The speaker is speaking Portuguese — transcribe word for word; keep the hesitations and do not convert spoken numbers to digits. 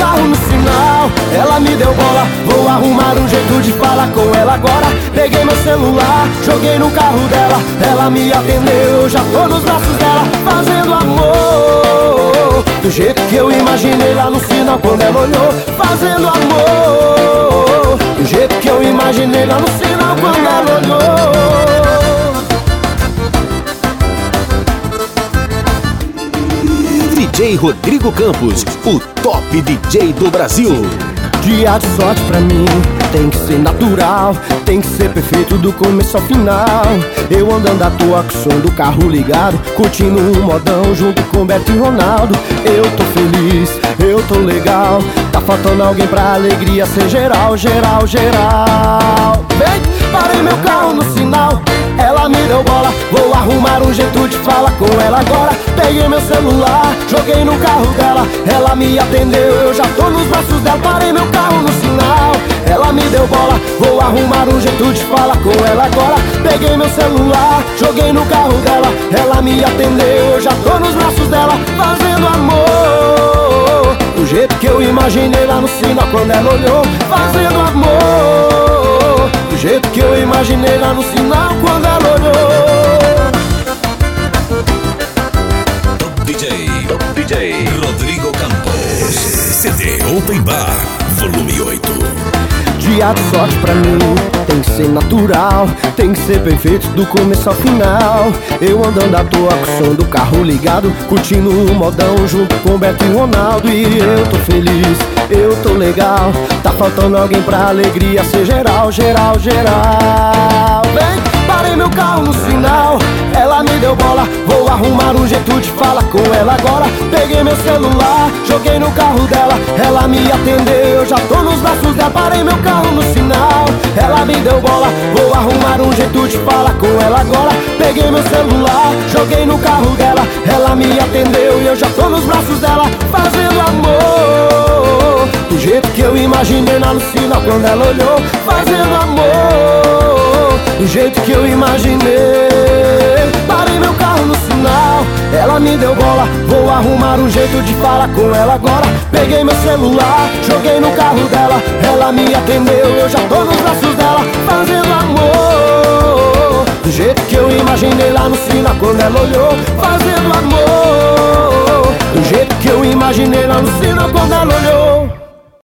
carro no sinal. Ela me deu bola, vou arrumar um jeito de falar com ela agora. Peguei meu celular, joguei no carro dela. Ela me atendeu, eu já tô nos braços dela, fazendo amor do jeito que eu imaginei lá no sinal quando ela olhou. Fazendo amor do jeito que eu imaginei lá no sinal quando ela olhou. D J Rodrigo Campos, o top D J do Brasil. Dia de sorte pra mim tem que ser natural, tem que ser perfeito do começo ao final. Eu andando à toa com o som do carro ligado, curtindo um modão junto com Beto e Ronaldo. Eu tô feliz, eu tô legal, tá faltando alguém pra alegria ser geral, geral, geral. Vem, parei meu carro no sinal, ela me deu bola, vou arrumar um jeito de falar com ela agora. Peguei meu celular, joguei no carro dela, ela me atendeu, eu já tô nos braços dela. Parei meu carro no sinal, ela me deu bola, vou arrumar um jeito de falar com ela agora. Peguei meu celular, joguei no carro dela, ela me atendeu, eu já tô nos braços dela, fazendo amor do jeito que eu imaginei lá no sinal quando ela olhou. Fazendo amor do jeito que eu imaginei lá no sinal quando ela olhou. D J, Top D J Rodrigo Campos, C D Open Bar, volume oito. Dia de sorte pra mim tem que ser natural, tem que ser perfeito do começo ao final. Eu andando à toa com o som do carro ligado, curtindo um modão junto com Beto e Ronaldo. E eu tô feliz, eu tô legal, tá faltando alguém pra alegria ser geral, geral, geral. Vem, parei meu carro no sinal, ela me deu bola, vou arrumar um jeito de falar com ela agora. Peguei meu celular, joguei no carro dela, ela me atendeu, eu já tô nos braços dela. Parei meu carro no sinal, ela me deu bola, vou arrumar um jeito de falar com ela agora. Peguei meu celular, joguei no carro dela, ela me atendeu e eu já tô nos braços dela, fazendo amor do jeito que eu imaginei lá no sinal quando ela olhou. Fazendo amor do jeito que eu imaginei. Parei meu carro no sinal, ela me deu bola, vou arrumar um jeito de falar com ela agora. Peguei meu celular, joguei no carro dela, ela me atendeu, eu já tô nos braços dela, fazendo amor do jeito que eu imaginei lá no sinal quando ela olhou. Fazendo amor do jeito que eu imaginei lá no sinal quando ela olhou.